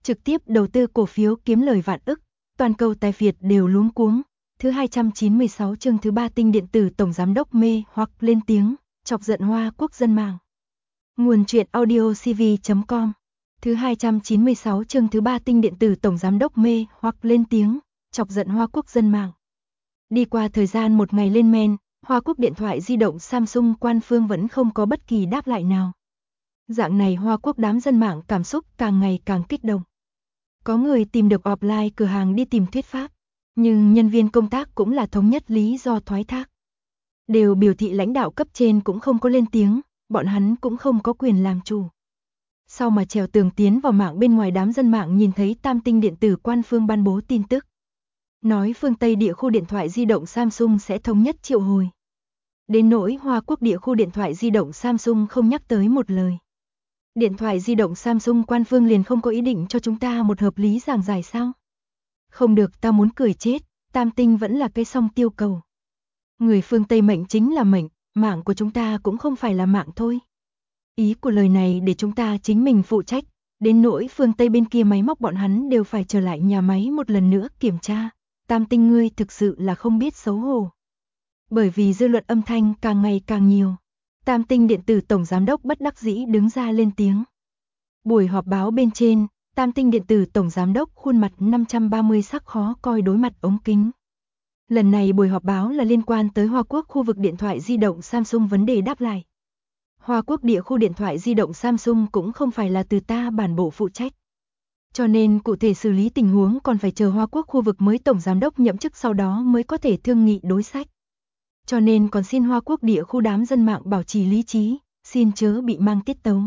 trực tiếp đầu tư cổ phiếu kiếm lời vạn ức, toàn cầu tài phiệt đều luống cuống. Thứ 296 chương thứ 3 Tinh điện tử tổng giám đốc mê hoặc lên tiếng, chọc giận Hoa Quốc dân mạng. Nguồn truyện audio cv.com. Thứ 296 chương thứ 3 Tinh điện tử tổng giám đốc mê hoặc lên tiếng, chọc giận Hoa Quốc dân mạng. Đi qua thời gian một ngày lên men, Hoa Quốc điện thoại di động Samsung quan phương vẫn không có bất kỳ đáp lại nào. Dạng này Hoa Quốc đám dân mạng cảm xúc càng ngày càng kích động. Có người tìm được offline cửa hàng đi tìm thuyết pháp, nhưng nhân viên công tác cũng là thống nhất lý do thoái thác. Đều biểu thị lãnh đạo cấp trên cũng không có lên tiếng, bọn hắn cũng không có quyền làm chủ. Sau mà trèo tường tiến vào mạng bên ngoài, đám dân mạng nhìn thấy Tam Tinh điện tử quan phương ban bố tin tức. Nói phương Tây địa khu điện thoại di động Samsung sẽ thống nhất triệu hồi. Đến nỗi Hoa Quốc địa khu điện thoại di động Samsung không nhắc tới một lời. Điện thoại di động Samsung quan phương liền không có ý định cho chúng ta một hợp lý giảng giải sao? Không được, ta muốn cười chết, Tam Tinh vẫn là cái song tiêu cầu. Người phương Tây mệnh chính là mệnh, mạng của chúng ta cũng không phải là mạng thôi. Ý của lời này để chúng ta chính mình phụ trách, đến nỗi phương Tây bên kia máy móc bọn hắn đều phải trở lại nhà máy một lần nữa kiểm tra. Tam Tinh ngươi thực sự là không biết xấu hổ. Bởi vì dư luận âm thanh càng ngày càng nhiều, Tam Tinh điện tử tổng giám đốc bất đắc dĩ đứng ra lên tiếng. Buổi họp báo bên trên, Tam Tinh điện tử tổng giám đốc khuôn mặt 530 sắc khó coi đối mặt ống kính. Lần này buổi họp báo là liên quan tới Hoa Quốc khu vực điện thoại di động Samsung vấn đề đáp lại. Hoa Quốc địa khu điện thoại di động Samsung cũng không phải là từ ta bản bộ phụ trách. Cho nên cụ thể xử lý tình huống còn phải chờ Hoa Quốc khu vực mới tổng giám đốc nhậm chức sau đó mới có thể thương nghị đối sách. Cho nên còn xin Hoa Quốc địa khu đám dân mạng bảo trì lý trí, xin chớ bị mang tiết tấu.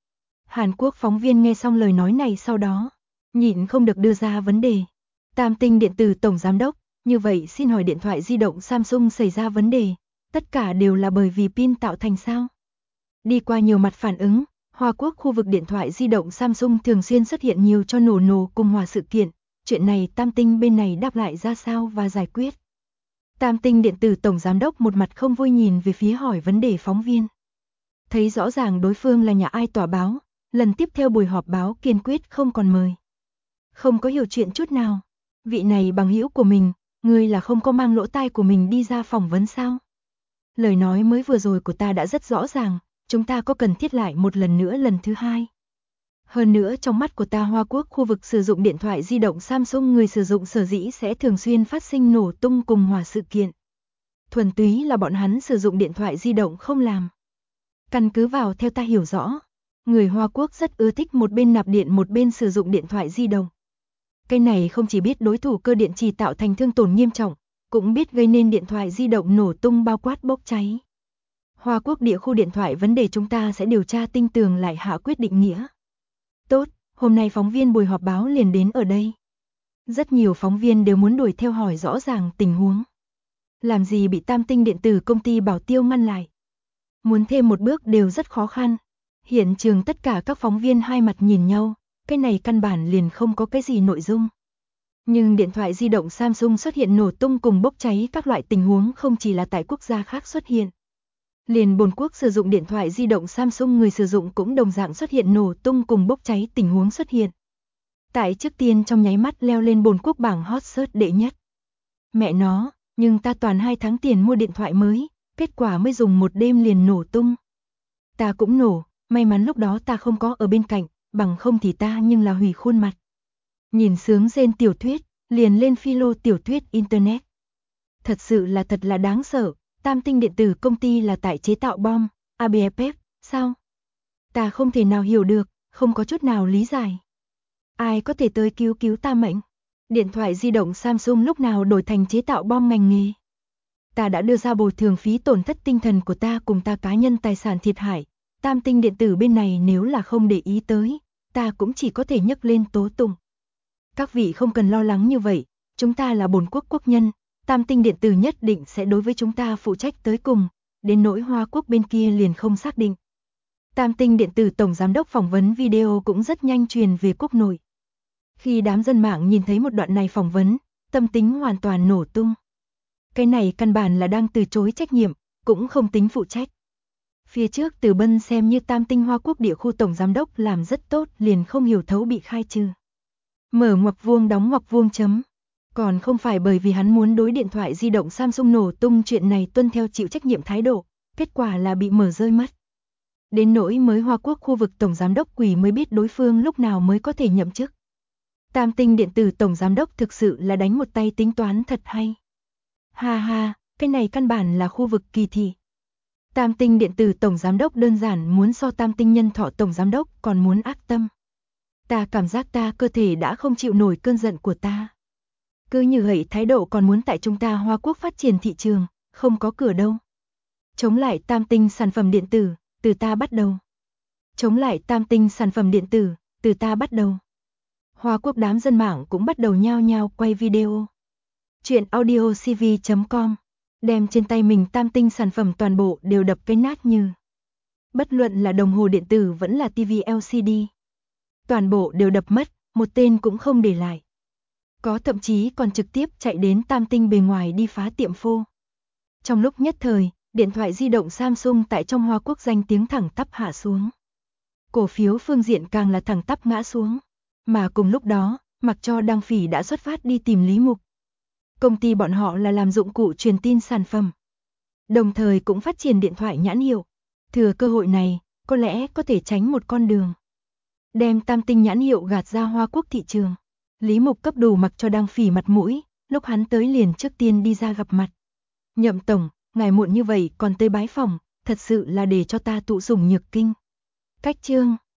Hàn Quốc phóng viên nghe xong lời nói này sau đó, nhịn không được đưa ra vấn đề. Tam Tinh điện tử tổng giám đốc, như vậy xin hỏi điện thoại di động Samsung xảy ra vấn đề, tất cả đều là bởi vì pin tạo thành sao? Đi qua nhiều mặt phản ứng, Hoa Quốc khu vực điện thoại di động Samsung thường xuyên xuất hiện nhiều cho nổ cùng hòa sự kiện, chuyện này Tam Tinh bên này đáp lại ra sao và giải quyết. Tam Tinh điện tử tổng giám đốc một mặt không vui nhìn về phía hỏi vấn đề phóng viên. Thấy rõ ràng đối phương là nhà ai tòa báo, lần tiếp theo buổi họp báo kiên quyết không còn mời. Không có hiểu chuyện chút nào, vị này bằng hữu của mình, ngươi là không có mang lỗ tai của mình đi ra phỏng vấn sao? Lời nói mới vừa rồi của ta đã rất rõ ràng, chúng ta có cần thiết lại một lần nữa lần thứ hai. Hơn nữa trong mắt của ta Hoa Quốc khu vực sử dụng điện thoại di động Samsung người sử dụng sở dĩ sẽ thường xuyên phát sinh nổ tung cùng hòa sự kiện. Thuần túy là bọn hắn sử dụng điện thoại di động không làm. Căn cứ vào theo ta hiểu rõ, người Hoa Quốc rất ưa thích một bên nạp điện một bên sử dụng điện thoại di động. Cái này không chỉ biết đối thủ cơ điện trì tạo thành thương tổn nghiêm trọng, cũng biết gây nên điện thoại di động nổ tung bao quát bốc cháy. Hoa Quốc địa khu điện thoại vấn đề chúng ta sẽ điều tra tinh tường lại hạ quyết định nghĩa. Tốt, hôm nay phóng viên buổi họp báo liền đến ở đây. Rất nhiều phóng viên đều muốn đuổi theo hỏi rõ ràng tình huống. Làm gì bị Tam Tinh điện tử công ty bảo tiêu ngăn lại. Muốn thêm một bước đều rất khó khăn. Hiện trường tất cả các phóng viên hai mặt nhìn nhau, cái này căn bản liền không có cái gì nội dung. Nhưng điện thoại di động Samsung xuất hiện nổ tung cùng bốc cháy các loại tình huống không chỉ là tại quốc gia khác xuất hiện. Liền bồn quốc sử dụng điện thoại di động Samsung người sử dụng cũng đồng dạng xuất hiện nổ tung cùng bốc cháy tình huống xuất hiện. Tại trước tiên trong nháy mắt leo lên bồn quốc bảng hot search đệ nhất. Mẹ nó, nhưng ta toàn 2 tháng tiền mua điện thoại mới, kết quả mới dùng một đêm liền nổ tung. Ta cũng nổ, may mắn lúc đó ta không có ở bên cạnh, bằng không thì ta nhưng là hủy khuôn mặt. Nhìn sướng rên tiểu thuyết, liền lên philo tiểu thuyết internet. Thật sự là thật là đáng sợ. Tam Tinh điện tử công ty là tại chế tạo bom, ABFF, sao? Ta không thể nào hiểu được, không có chút nào lý giải. Ai có thể tới cứu ta mệnh? Điện thoại di động Samsung lúc nào đổi thành chế tạo bom ngành nghề? Ta đã đưa ra bồi thường phí tổn thất tinh thần của ta cùng ta cá nhân tài sản thiệt hại. Tam Tinh điện tử bên này nếu là không để ý tới, ta cũng chỉ có thể nhấc lên tố tụng. Các vị không cần lo lắng như vậy, chúng ta là bổn quốc quốc nhân. Tam Tinh điện tử nhất định sẽ đối với chúng ta phụ trách tới cùng, đến nỗi Hoa Quốc bên kia liền không xác định. Tam Tinh điện tử tổng giám đốc phỏng vấn video cũng rất nhanh truyền về quốc nội. Khi đám dân mạng nhìn thấy một đoạn này phỏng vấn, tâm tính hoàn toàn nổ tung. Cái này căn bản là đang từ chối trách nhiệm, cũng không tính phụ trách. Phía trước Từ Bân xem như Tam Tinh Hoa Quốc địa khu tổng giám đốc làm rất tốt liền không hiểu thấu bị khai trừ. Mở ngoặc vuông đóng ngoặc vuông chấm. Còn không phải bởi vì hắn muốn đối điện thoại di động Samsung nổ tung chuyện này tuân theo chịu trách nhiệm thái độ, kết quả là bị mở rơi mất. Đến nỗi mới Hoa Quốc khu vực tổng giám đốc quỷ mới biết đối phương lúc nào mới có thể nhậm chức. Tam Tinh điện tử tổng giám đốc thực sự là đánh một tay tính toán thật hay. Ha ha, cái này căn bản là khu vực kỳ thị. Tam Tinh điện tử tổng giám đốc đơn giản muốn so Tam Tinh nhân thọ tổng giám đốc còn muốn ác tâm. Ta cảm giác ta cơ thể đã không chịu nổi cơn giận của ta. Cứ như vậy thái độ còn muốn tại chúng ta Hoa Quốc phát triển thị trường, không có cửa đâu. Chống lại Tam Tinh sản phẩm điện tử, từ ta bắt đầu. Chống lại Tam Tinh sản phẩm điện tử, từ ta bắt đầu. Hoa Quốc đám dân mạng cũng bắt đầu nhao nhao quay video. Chuyện audiocv.com đem trên tay mình Tam Tinh sản phẩm toàn bộ đều đập cái nát như. Bất luận là đồng hồ điện tử vẫn là TV LCD. Toàn bộ đều đập mất, một tên cũng không để lại. Có thậm chí còn trực tiếp chạy đến Tam Tinh bề ngoài đi phá tiệm phô. Trong lúc nhất thời, điện thoại di động Samsung tại trong Hoa Quốc danh tiếng thẳng tắp hạ xuống. Cổ phiếu phương diện càng là thẳng tắp ngã xuống. Mà cùng lúc đó, mặc cho Đăng Phỉ đã xuất phát đi tìm Lý Mục. Công ty bọn họ là làm dụng cụ truyền tin sản phẩm. Đồng thời cũng phát triển điện thoại nhãn hiệu. Thừa cơ hội này, có lẽ có thể tránh một con đường. Đem Tam Tinh nhãn hiệu gạt ra Hoa Quốc thị trường. Lý Mục cấp đủ mặc cho Đăng Phỉ mặt mũi, lúc hắn tới liền trước tiên đi ra gặp mặt. Nhậm tổng, ngài muộn như vậy còn tới bái phòng, thật sự là để cho ta tụ dùng nhược kinh. Cách chương